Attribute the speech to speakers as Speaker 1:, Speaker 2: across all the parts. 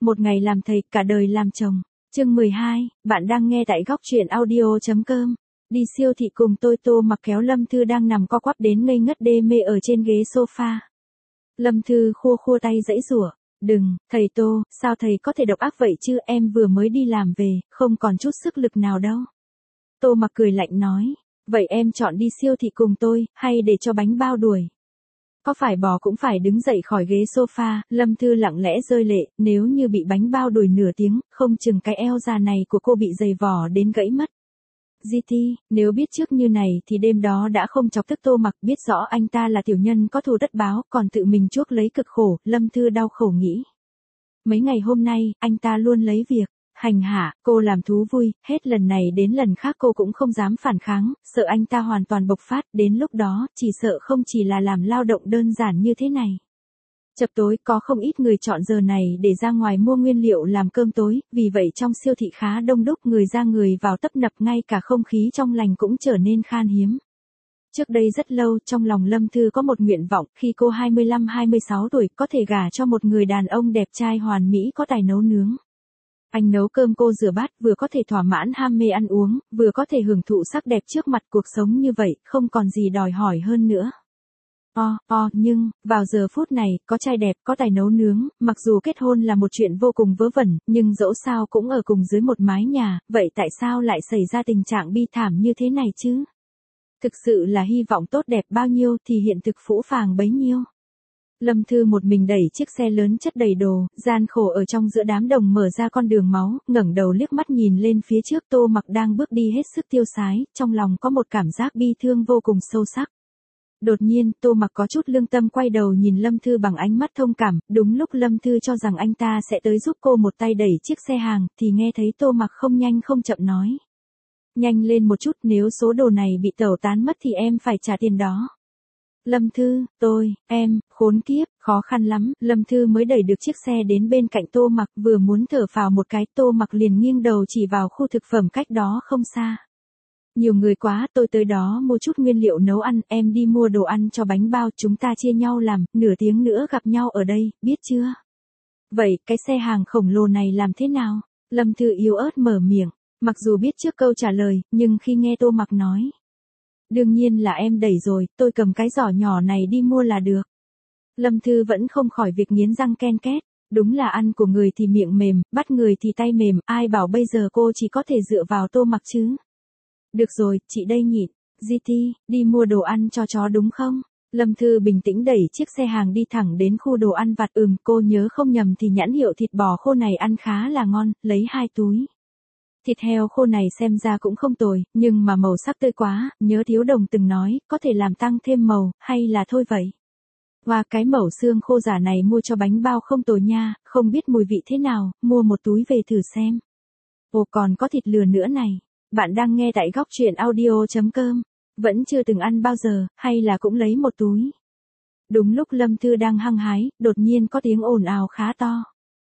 Speaker 1: Một ngày làm thầy, cả đời làm chồng. Chương 12, bạn đang nghe tại góc truyện audio.com. Đi siêu thị cùng tôi. Tô Mặc kéo Lâm Thư đang nằm co quắp đến ngây ngất đê mê ở trên ghế sofa. Lâm Thư khua khua tay giãy giụa. Đừng, thầy Tô, sao thầy có thể độc ác vậy chứ, em vừa mới đi làm về, không còn chút sức lực nào đâu. Tô Mặc cười lạnh nói, vậy em chọn đi siêu thị cùng tôi, hay để cho bánh bao đuổi? Có phải bò cũng phải đứng dậy khỏi ghế sofa. Lâm Thư lặng lẽ rơi lệ, nếu như bị bánh bao đuổi nửa tiếng, không chừng cái eo già này của cô bị dày vò đến gãy mất. GT, nếu biết trước như này thì đêm đó đã không chọc tức Tô Mặc, biết rõ anh ta là tiểu nhân có thù tất báo, còn tự mình chuốc lấy cực khổ. Lâm Thư đau khổ nghĩ. Mấy ngày hôm nay, anh ta luôn lấy việc hành hạ cô làm thú vui, hết lần này đến lần khác cô cũng không dám phản kháng, sợ anh ta hoàn toàn bộc phát, đến lúc đó, chỉ sợ không chỉ là làm lao động đơn giản như thế này. Chập tối có không ít người chọn giờ này để ra ngoài mua nguyên liệu làm cơm tối, vì vậy trong siêu thị khá đông đúc, người ra người vào tấp nập, ngay cả không khí trong lành cũng trở nên khan hiếm. Trước đây rất lâu, trong lòng Lâm Thư có một nguyện vọng, khi cô 25-26 tuổi, có thể gả cho một người đàn ông đẹp trai hoàn mỹ có tài nấu nướng. Anh nấu cơm, cô rửa bát, vừa có thể thỏa mãn ham mê ăn uống, vừa có thể hưởng thụ sắc đẹp trước mặt. Cuộc sống như vậy, không còn gì đòi hỏi hơn nữa. Nhưng, vào giờ phút này, có trai đẹp, có tài nấu nướng, mặc dù kết hôn là một chuyện vô cùng vớ vẩn, nhưng dẫu sao cũng ở cùng dưới một mái nhà, vậy tại sao lại xảy ra tình trạng bi thảm như thế này chứ? Thực sự là hy vọng tốt đẹp bao nhiêu thì hiện thực phũ phàng bấy nhiêu. Lâm Thư một mình đẩy chiếc xe lớn chất đầy đồ, gian khổ ở trong giữa đám đồng mở ra con đường máu, ngẩng đầu liếc mắt nhìn lên phía trước. Tô Mặc đang bước đi hết sức tiêu sái, trong lòng có một cảm giác bi thương vô cùng sâu sắc. Đột nhiên, Tô Mặc có chút lương tâm quay đầu nhìn Lâm Thư bằng ánh mắt thông cảm, đúng lúc Lâm Thư cho rằng anh ta sẽ tới giúp cô một tay đẩy chiếc xe hàng, thì nghe thấy Tô Mặc không nhanh không chậm nói. Nhanh lên một chút, nếu số đồ này bị tẩu tán mất thì em phải trả tiền đó. Lâm Thư, em, khốn kiếp, khó khăn lắm. Lâm Thư mới đẩy được chiếc xe đến bên cạnh Tô Mặc, vừa muốn thở phào một cái, Tô Mặc liền nghiêng đầu chỉ vào khu thực phẩm cách đó không xa. Nhiều người quá, tôi tới đó mua chút nguyên liệu nấu ăn, em đi mua đồ ăn cho bánh bao, chúng ta chia nhau làm, nửa tiếng nữa gặp nhau ở đây, biết chưa? Vậy, cái xe hàng khổng lồ này làm thế nào? Lâm Thư yếu ớt mở miệng, mặc dù biết trước câu trả lời, nhưng khi nghe Tô Mặc nói. Đương nhiên là em đẩy rồi, tôi cầm cái giỏ nhỏ này đi mua là được. Lâm Thư vẫn không khỏi việc nghiến răng ken két, đúng là ăn của người thì miệng mềm, bắt người thì tay mềm, ai bảo bây giờ cô chỉ có thể dựa vào Tô Mặc chứ. Được rồi, chị đây nhịn. GT, đi mua đồ ăn cho chó đúng không? Lâm Thư bình tĩnh đẩy chiếc xe hàng đi thẳng đến khu đồ ăn vặt. Cô nhớ không nhầm thì nhãn hiệu thịt bò khô này ăn khá là ngon, lấy 2 túi. Thịt heo khô này xem ra cũng không tồi, nhưng mà màu sắc tươi quá, nhớ Thiếu Đồng từng nói, có thể làm tăng thêm màu, hay là thôi vậy? Và cái mẩu xương khô giả này mua cho bánh bao không tồi nha, không biết mùi vị thế nào, mua một túi về thử xem. Ồ, còn có thịt lừa nữa này. Bạn đang nghe tại góc truyện audio.com. Vẫn chưa từng ăn bao giờ, hay là cũng lấy một túi. Đúng lúc Lâm Thư đang hăng hái, đột nhiên có tiếng ồn ào khá to.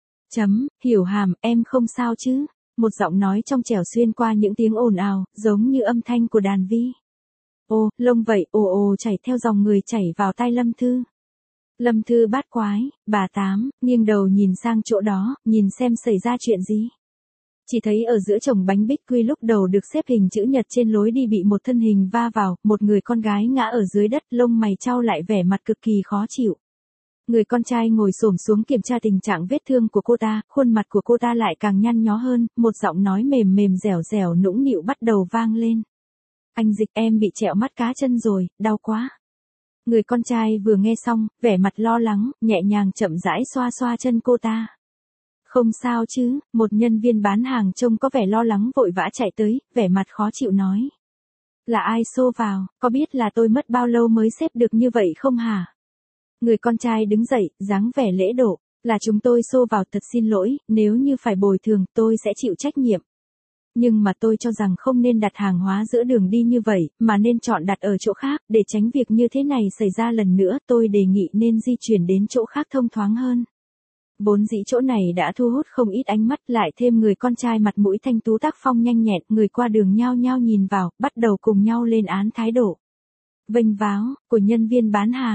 Speaker 1: Hiểu hàm, em không sao chứ? Một giọng nói trong trẻo xuyên qua những tiếng ồn ào, giống như âm thanh của đàn vi. Ô, lông vậy, ồ chảy theo dòng người chảy vào tai Lâm Thư. Lâm Thư bát quái, bà Tám, nghiêng đầu nhìn sang chỗ đó, nhìn xem xảy ra chuyện gì. Chỉ thấy ở giữa chồng bánh bích quy lúc đầu được xếp hình chữ nhật trên lối đi bị một thân hình va vào, một người con gái ngã ở dưới đất, lông mày chau lại, vẻ mặt cực kỳ khó chịu. Người con trai ngồi xổm xuống kiểm tra tình trạng vết thương của cô ta, khuôn mặt của cô ta lại càng nhăn nhó hơn, một giọng nói mềm mềm dẻo dẻo nũng nịu bắt đầu vang lên. Anh Dịch, em bị trẹo mắt cá chân rồi, đau quá. Người con trai vừa nghe xong, vẻ mặt lo lắng, nhẹ nhàng chậm rãi xoa xoa chân cô ta. Không sao chứ, một nhân viên bán hàng trông có vẻ lo lắng vội vã chạy tới, vẻ mặt khó chịu nói. Là ai xô vào, có biết là tôi mất bao lâu mới xếp được như vậy không hả? Người con trai đứng dậy, dáng vẻ lễ độ, là chúng tôi xô vào, thật xin lỗi, nếu như phải bồi thường, tôi sẽ chịu trách nhiệm. Nhưng mà tôi cho rằng không nên đặt hàng hóa giữa đường đi như vậy, mà nên chọn đặt ở chỗ khác, để tránh việc như thế này xảy ra lần nữa, tôi đề nghị nên di chuyển đến chỗ khác thông thoáng hơn. Vốn dĩ chỗ này đã thu hút không ít ánh mắt, lại thêm người con trai mặt mũi thanh tú tác phong nhanh nhẹn, người qua đường nhao nhao nhìn vào, bắt đầu cùng nhau lên án thái độ vênh váo của nhân viên bán hàng.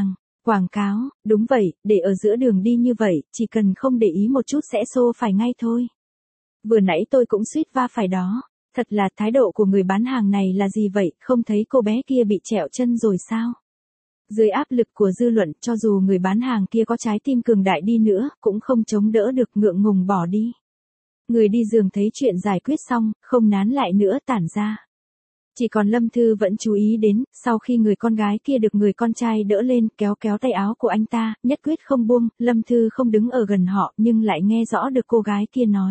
Speaker 1: Quảng cáo, đúng vậy, để ở giữa đường đi như vậy, chỉ cần không để ý một chút sẽ xô phải ngay thôi. Vừa nãy tôi cũng suýt va phải đó. Thật là thái độ của người bán hàng này là gì vậy, không thấy cô bé kia bị trẹo chân rồi sao? Dưới áp lực của dư luận, cho dù người bán hàng kia có trái tim cường đại đi nữa, cũng không chống đỡ được, ngượng ngùng bỏ đi. Người đi giường thấy chuyện giải quyết xong, không nán lại nữa tản ra. Chỉ còn Lâm Thư vẫn chú ý đến, sau khi người con gái kia được người con trai đỡ lên, kéo kéo tay áo của anh ta, nhất quyết không buông, Lâm Thư không đứng ở gần họ, nhưng lại nghe rõ được cô gái kia nói.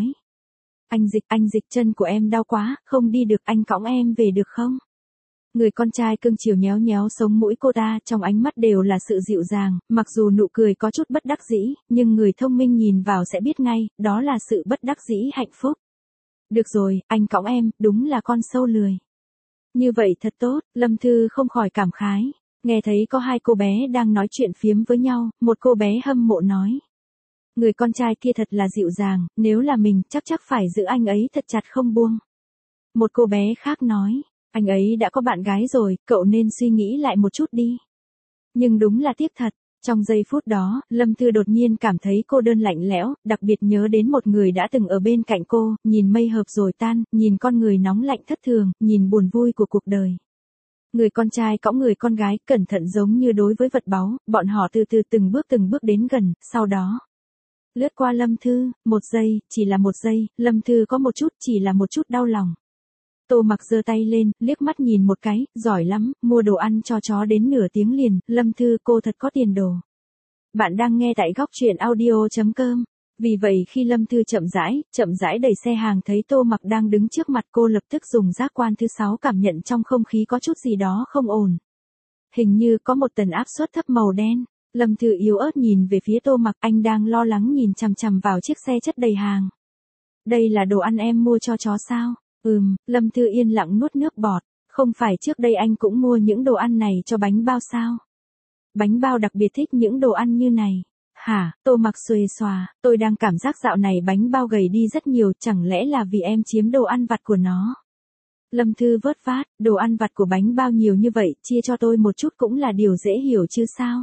Speaker 1: Anh Dịch chân của em đau quá, không đi được, anh cõng em về được không? Người con trai cưng chiều nhéo nhéo sống mũi cô ta, trong ánh mắt đều là sự dịu dàng, mặc dù nụ cười có chút bất đắc dĩ, nhưng người thông minh nhìn vào sẽ biết ngay, đó là sự bất đắc dĩ hạnh phúc. Được rồi, anh cõng em, đúng là con sâu lười. Như vậy thật tốt, Lâm Thư không khỏi cảm khái. Nghe thấy có hai cô bé đang nói chuyện phiếm với nhau, một cô bé hâm mộ nói. Người con trai kia thật là dịu dàng, nếu là mình chắc phải giữ anh ấy thật chặt không buông. Một cô bé khác nói, anh ấy đã có bạn gái rồi, cậu nên suy nghĩ lại một chút đi. Nhưng đúng là tiếc thật, trong giây phút đó, Lâm Thư đột nhiên cảm thấy cô đơn lạnh lẽo, đặc biệt nhớ đến một người đã từng ở bên cạnh cô, nhìn mây hợp rồi tan, nhìn con người nóng lạnh thất thường, nhìn buồn vui của cuộc đời. Người con trai cõng người con gái, cẩn thận giống như đối với vật báu, bọn họ từ từ từng bước đến gần, sau đó. Lướt qua Lâm Thư, một giây, chỉ là một giây, Lâm Thư có một chút, chỉ là một chút đau lòng. Tô Mặc giơ tay lên, liếc mắt nhìn một cái, giỏi lắm, mua đồ ăn cho chó đến nửa tiếng liền, Lâm Thư cô thật có tiền đồ. Bạn đang nghe tại góc truyện audio.com. Vì vậy khi Lâm Thư chậm rãi đẩy xe hàng thấy Tô Mặc đang đứng trước mặt cô lập tức dùng giác quan thứ 6 cảm nhận trong không khí có chút gì đó không ổn. Hình như có một tần áp suất thấp màu đen. Lâm Thư yếu ớt nhìn về phía Tô Mặc, anh đang lo lắng nhìn chằm chằm vào chiếc xe chất đầy hàng. Đây là đồ ăn em mua cho chó sao? Lâm Thư yên lặng nuốt nước bọt, không phải trước đây anh cũng mua những đồ ăn này cho bánh bao sao? Bánh bao đặc biệt thích những đồ ăn như này. Hả, Tô Mặc xuề xòa, tôi đang cảm giác dạo này bánh bao gầy đi rất nhiều, chẳng lẽ là vì em chiếm đồ ăn vặt của nó? Lâm Thư vớt vát, đồ ăn vặt của bánh bao nhiều như vậy, chia cho tôi một chút cũng là điều dễ hiểu chứ sao?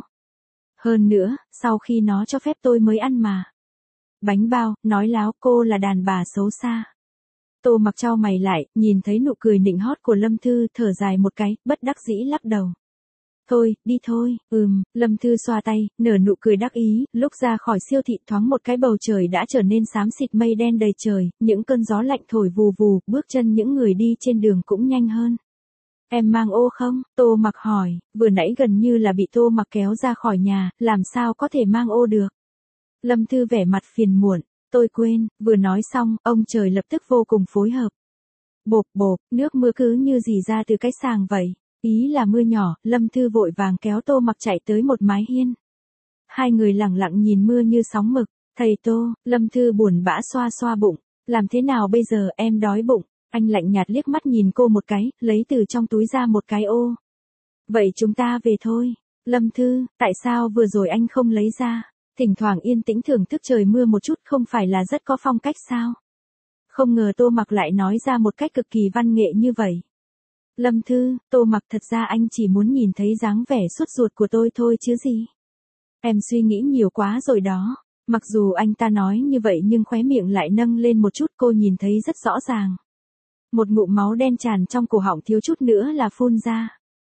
Speaker 1: Hơn nữa, sau khi nó cho phép tôi mới ăn mà. Bánh bao, nói láo, cô là đàn bà xấu xa. Tô Mặc chau mày lại, nhìn thấy nụ cười nịnh hót của Lâm Thư, thở dài một cái, bất đắc dĩ lắc đầu. Thôi, đi thôi, Lâm Thư xoa tay, nở nụ cười đắc ý, lúc ra khỏi siêu thị thoáng một cái bầu trời đã trở nên xám xịt mây đen đầy trời, những cơn gió lạnh thổi vù vù, bước chân những người đi trên đường cũng nhanh hơn. Em mang ô không? Tô Mặc hỏi, vừa nãy gần như là bị Tô Mặc kéo ra khỏi nhà, làm sao có thể mang ô được? Lâm Thư vẻ mặt phiền muộn, tôi quên, vừa nói xong, ông trời lập tức vô cùng phối hợp. Bộp bộp, nước mưa cứ như rỉ ra từ cái sàng vậy. Ý là mưa nhỏ, Lâm Thư vội vàng kéo Tô Mặc chạy tới một mái hiên. Hai người lặng lặng nhìn mưa như sóng mực. Thầy Tô, Lâm Thư buồn bã xoa xoa bụng. Làm thế nào bây giờ, em đói bụng. Anh lạnh nhạt liếc mắt nhìn cô một cái, lấy từ trong túi ra một cái ô. Vậy chúng ta về thôi. Lâm Thư, tại sao vừa rồi anh không lấy ra? Thỉnh thoảng yên tĩnh thưởng thức trời mưa một chút không phải là rất có phong cách sao? Không ngờ Tô Mặc lại nói ra một cách cực kỳ văn nghệ như vậy. Lâm Thư, Tô Mặc, thật ra anh chỉ muốn nhìn thấy dáng vẻ sốt ruột của tôi thôi chứ gì. Em suy nghĩ nhiều quá rồi đó. Mặc dù anh ta nói như vậy nhưng khóe miệng lại nâng lên một chút, cô nhìn thấy rất rõ ràng. Một ngụm máu đen tràn trong cổ họng thiếu chút nữa là phun ra.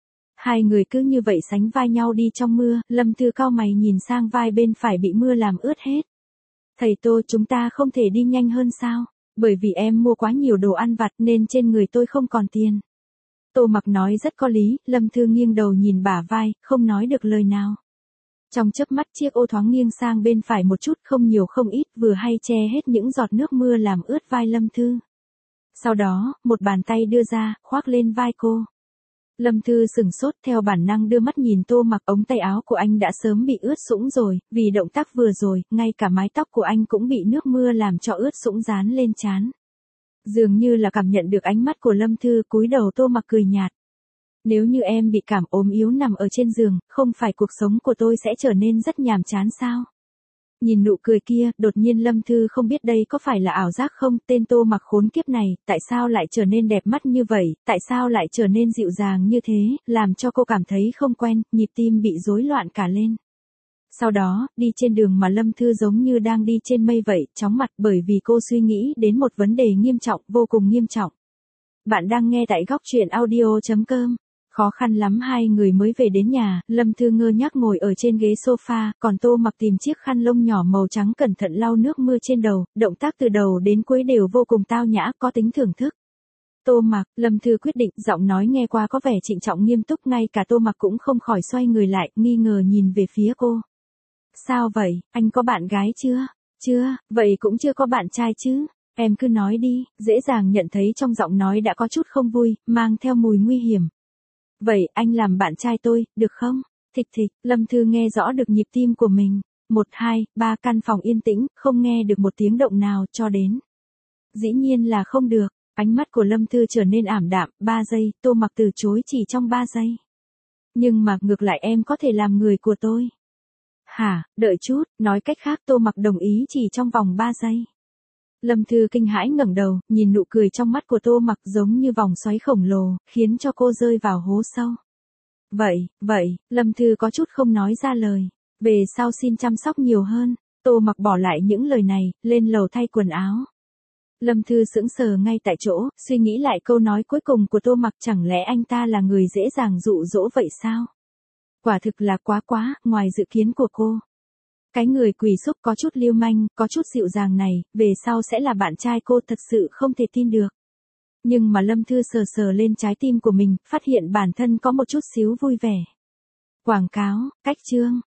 Speaker 1: Hai người cứ như vậy sánh vai nhau đi trong mưa, Lâm Thư cau mày nhìn sang vai bên phải bị mưa làm ướt hết. Thầy Tô, chúng ta không thể đi nhanh hơn sao? Bởi vì em mua quá nhiều đồ ăn vặt nên trên người tôi không còn tiền. Tô Mặc nói rất có lý, Lâm Thư nghiêng đầu nhìn bả vai, không nói được lời nào. Trong chớp mắt chiếc ô thoáng nghiêng sang bên phải một chút, không nhiều không ít, vừa hay che hết những giọt nước mưa làm ướt vai Lâm Thư. Sau đó, một bàn tay đưa ra, khoác lên vai cô. Lâm Thư sửng sốt, theo bản năng đưa mắt nhìn Tô Mặc, ống tay áo của anh đã sớm bị ướt sũng rồi, vì động tác vừa rồi, ngay cả mái tóc của anh cũng bị nước mưa làm cho ướt sũng dán lên trán. Dường như là cảm nhận được ánh mắt của Lâm Thư, cúi đầu Tô Mặc cười nhạt. Nếu như em bị cảm ốm yếu nằm ở trên giường, không phải cuộc sống của tôi sẽ trở nên rất nhàm chán sao? Nhìn nụ cười kia, đột nhiên Lâm Thư không biết đây có phải là ảo giác không, tên Tô Mặc khốn kiếp này, tại sao lại trở nên đẹp mắt như vậy, tại sao lại trở nên dịu dàng như thế, làm cho cô cảm thấy không quen, nhịp tim bị rối loạn cả lên. Sau đó, đi trên đường mà Lâm Thư giống như đang đi trên mây vậy, chóng mặt bởi vì cô suy nghĩ đến một vấn đề nghiêm trọng, vô cùng nghiêm trọng. Bạn đang nghe tại góc truyện audio.com. Khó khăn lắm hai người mới về đến nhà, Lâm Thư ngơ ngác ngồi ở trên ghế sofa, còn Tô Mặc tìm chiếc khăn lông nhỏ màu trắng cẩn thận lau nước mưa trên đầu, động tác từ đầu đến cuối đều vô cùng tao nhã, có tính thưởng thức. Tô Mặc, Lâm Thư quyết định, giọng nói nghe qua có vẻ trịnh trọng nghiêm túc, ngay cả Tô Mặc cũng không khỏi xoay người lại, nghi ngờ nhìn về phía cô. Sao vậy, anh có bạn gái chưa? Chưa, vậy cũng chưa có bạn trai chứ? Em cứ nói đi, dễ dàng nhận thấy trong giọng nói đã có chút không vui, mang theo mùi nguy hiểm. Vậy, anh làm bạn trai tôi, được không? Thịch thịch, Lâm Thư nghe rõ được nhịp tim của mình. 1, 2, 3 căn phòng yên tĩnh, không nghe được một tiếng động nào cho đến. Dĩ nhiên là không được, ánh mắt của Lâm Thư trở nên ảm đạm, 3 giây, Tô Mặc từ chối chỉ trong 3 giây. Nhưng mà ngược lại em có thể làm người của tôi. Hả, đợi chút, nói cách khác Tô Mặc đồng ý chỉ trong vòng 3 giây. Lâm Thư kinh hãi ngẩng đầu, nhìn nụ cười trong mắt của Tô Mặc giống như vòng xoáy khổng lồ, khiến cho cô rơi vào hố sâu. Vậy, Lâm Thư có chút không nói ra lời. Về sau xin chăm sóc nhiều hơn. Tô Mặc bỏ lại những lời này, lên lầu thay quần áo. Lâm Thư sững sờ ngay tại chỗ, suy nghĩ lại câu nói cuối cùng của Tô Mặc, chẳng lẽ anh ta là người dễ dàng dụ dỗ vậy sao? Quả thực là quá, ngoài dự kiến của cô. Cái người quỳ súp có chút lưu manh, có chút dịu dàng này, về sau sẽ là bạn trai cô, thật sự không thể tin được. Nhưng mà Lâm Thư sờ sờ lên trái tim của mình, phát hiện bản thân có một chút xíu vui vẻ. Quảng cáo, cách chương.